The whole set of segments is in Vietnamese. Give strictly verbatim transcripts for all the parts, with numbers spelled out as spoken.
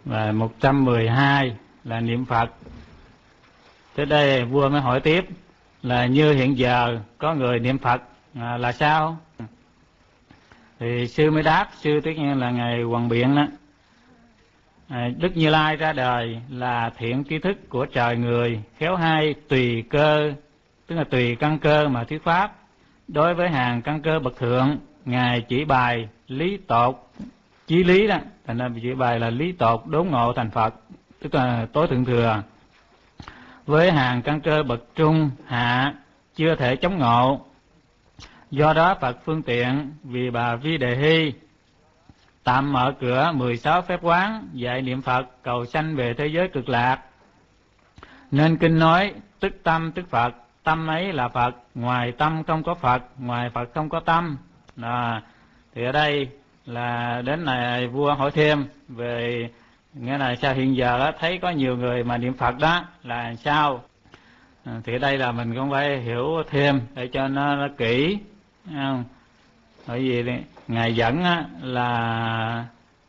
và một trăm mười hai là niệm Phật. Tới đây vua mới hỏi tiếp là như hiện giờ có người niệm Phật à, là sao? Thì sư mới đáp, sư tất nhiên là ngài Hoàng Biện đó. À, Đức Như Lai ra đời là thiện tri thức của trời người, khéo hay tùy cơ, tức là tùy căn cơ mà thuyết pháp. Đối với hàng căn cơ bậc thượng, ngài chỉ bài lý tột, chí lý đó, thành ra chỉ bài là lý tột đốn ngộ thành Phật, tức là tối thượng thừa. Với hàng căn cơ bậc trung hạ chưa thể chống ngộ, do đó Phật phương tiện vì bà Vi Đề Hy tạm mở cửa mười sáu phép quán dạy niệm Phật cầu sanh về thế giới cực lạc. Nên kinh nói tức tâm tức Phật, tâm ấy là Phật, ngoài tâm không có Phật, ngoài Phật không có tâm. À, thì ở đây là đến này vua hỏi thêm về nghĩa là sao hiện giờ đó, thấy có nhiều người mà niệm Phật đó là sao? À, thì ở đây là mình cũng phải hiểu thêm để cho nó, nó kỹ, không? Bởi vì ngài dẫn á, là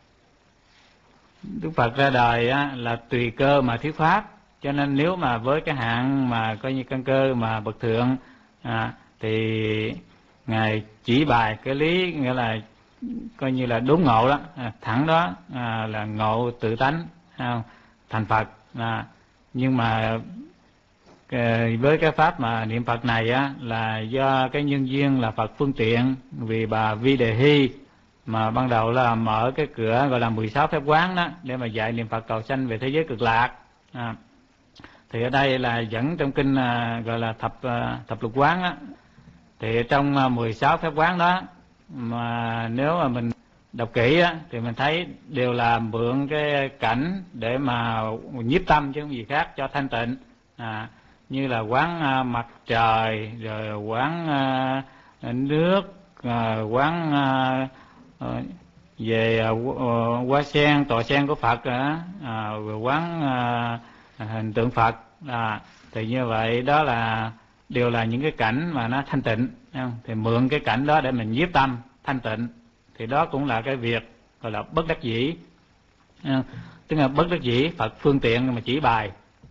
Đức Phật ra đời á, là tùy cơ mà thuyết pháp, cho nên nếu mà với cái hạng mà coi như căn cơ mà bậc thượng à, thì ngài chỉ bài cái lý nghĩa là coi như là đốn ngộ đó, à, thẳng đó à, là ngộ tự tánh không? Thành Phật. À, nhưng mà với cái pháp mà niệm Phật này á, là do cái nhân duyên là Phật phương tiện vì bà Vi Đề Hy mà ban đầu là mở cái cửa gọi là mười sáu phép quán đó để mà dạy niệm Phật cầu sanh về thế giới cực lạc. À, thì ở đây là dẫn trong kinh à, gọi là thập à, thập lục quán á, thì trong à, mười sáu phép quán đó mà nếu mà mình đọc kỹ á, thì mình thấy đều là mượn cái cảnh để mà nhiếp tâm chứ không gì khác cho thanh tịnh. À, như là quán à, mặt trời, rồi quán à, nước, à, quán à, về à, hoa sen, tòa sen của Phật, à, à, rồi quán à, hình tượng Phật. À, thì như vậy đó là đều là những cái cảnh mà nó thanh tịnh, không? Thì mượn cái cảnh đó để mình nhiếp tâm thanh tịnh, thì đó cũng là cái việc gọi là bất đắc dĩ. À, tức là bất đắc dĩ Phật phương tiện mà chỉ bài.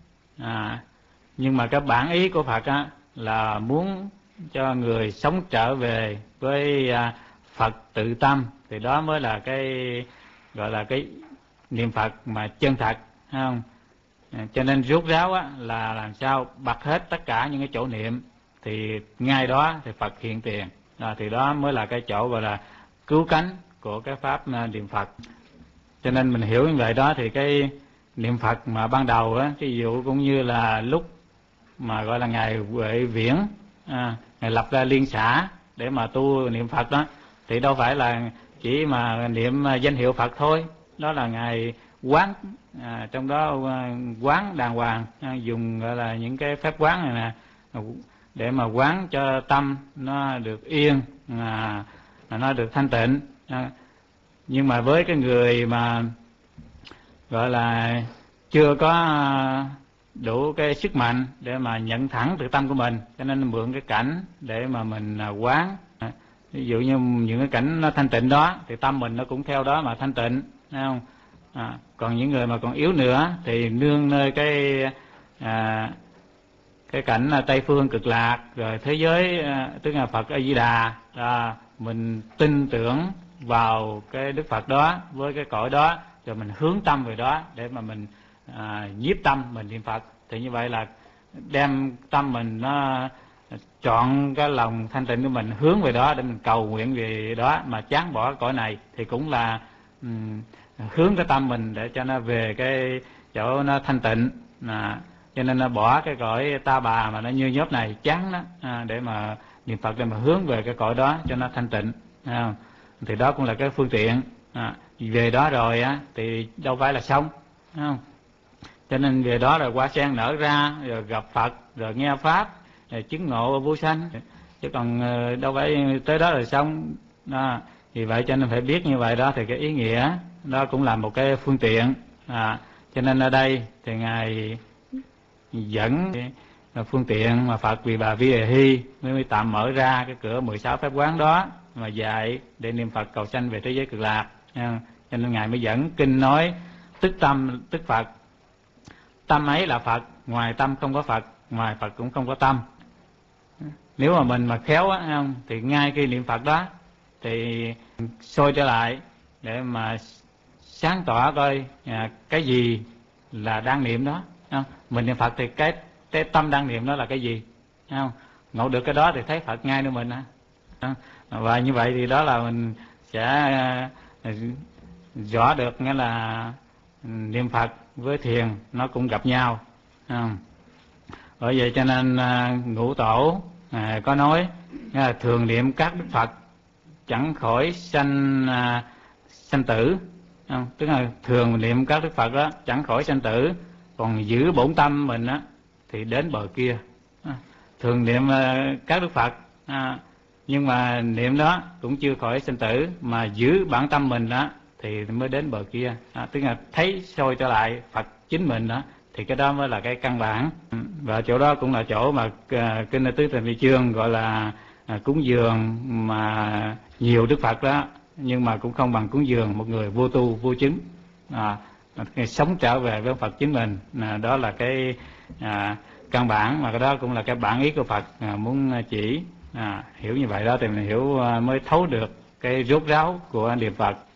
À, nhưng mà cái bản ý của Phật á, là muốn cho người sống trở về với à, Phật tự tâm, thì đó mới là cái gọi là cái niệm Phật mà chân thật, không? À, cho nên rốt ráo á, là làm sao bật hết tất cả những cái chỗ niệm, thì ngay đó thì Phật hiện tiền. À, thì đó mới là cái chỗ gọi là cứu cánh của cái pháp niệm Phật. Cho nên mình hiểu như vậy đó, thì cái niệm Phật mà ban đầu á, ví dụ cũng như là lúc mà gọi là ngài Huệ Viễn, à, ngài lập ra liên xã để mà tu niệm Phật đó, thì đâu phải là chỉ mà niệm danh hiệu Phật thôi, đó là ngài quán, à, trong đó quán đàng hoàng, à, dùng gọi là những cái phép quán này nè để mà quán cho tâm nó được yên, à, nó được thanh tịnh. À, nhưng mà với cái người mà gọi là chưa có đủ cái sức mạnh để mà nhận thẳng từ tâm của mình, cho nên mượn cái cảnh để mà mình quán. Ví dụ như những cái cảnh nó thanh tịnh đó thì tâm mình nó cũng theo đó mà thanh tịnh, thấy không? À, còn những người mà còn yếu nữa thì nương nơi cái à, cái cảnh Tây Phương cực lạc, rồi thế giới tức là Phật A Di Đà, à, mình tin tưởng vào cái Đức Phật đó với cái cõi đó, rồi mình hướng tâm về đó để mà mình à, nhiếp tâm mình niệm Phật. Thì như vậy là đem tâm mình nó chọn cái lòng thanh tịnh của mình hướng về đó để mình cầu nguyện về đó mà chán bỏ cõi này, thì cũng là um, hướng cái tâm mình để cho nó về cái chỗ nó thanh tịnh. À, cho nên nó bỏ cái cõi ta bà mà nó như nhớp này chán đó, à, để mà niệm Phật để mà hướng về cái cõi đó cho nó thanh tịnh. À, thì đó cũng là cái phương tiện. À, về đó rồi á thì đâu phải là xong, không? Cho nên về đó rồi hoa sen nở ra, rồi gặp Phật, rồi nghe pháp, rồi chứng ngộ vô sanh, chứ còn đâu phải tới đó rồi xong. Đó, vì vậy cho nên phải biết như vậy đó, thì cái ý nghĩa đó cũng là một cái phương tiện. À, cho nên ở đây thì ngài dẫn phương tiện mà Phật vì bà Vi Đề Hy mới tạm mở ra cái cửa mười sáu phép quán đó mà dạy để niệm Phật cầu sanh về thế giới cực lạc. Cho nên ngài mới dẫn kinh nói tức tâm tức Phật. Tâm ấy là Phật, ngoài tâm không có Phật, ngoài Phật cũng không có tâm. Nếu mà mình mà khéo á, không, thì ngay khi niệm Phật đó thì soi trở lại để mà sáng tỏ coi à, cái gì là đang niệm đó. Không? Mình niệm Phật thì cái, cái tâm đang niệm đó là cái gì, không? Ngộ được cái đó thì thấy Phật ngay nơi mình á. Và như vậy thì đó là mình sẽ à, rõ được, nghĩa là niệm Phật với thiền nó cũng gặp nhau. Không? Bởi vậy cho nên à, Ngũ Tổ à, có nói à, thường niệm các Đức Phật chẳng khỏi sanh à, sanh tử. Không? Tức là thường niệm các Đức Phật đó chẳng khỏi sanh tử, còn giữ bổn tâm mình á thì đến bờ kia. À, thường niệm à, các Đức Phật à, nhưng mà niệm đó cũng chưa khỏi sanh tử, mà giữ bản tâm mình đó thì mới đến bờ kia. À, tức là thấy soi trở lại Phật chính mình đó, thì cái đó mới là cái căn bản. Và chỗ đó cũng là chỗ mà uh, kinh Tứ Tình Vi Chương gọi là uh, cúng dường mà nhiều Đức Phật đó, nhưng mà cũng không bằng cúng dường một người vô tu vô chứng. À, sống trở về với Phật chính mình, à, đó là cái à, căn bản, mà cái đó cũng là cái bản ý của Phật à, muốn chỉ. À, hiểu như vậy đó thì mình hiểu à, mới thấu được cái rốt ráo của niệm Phật.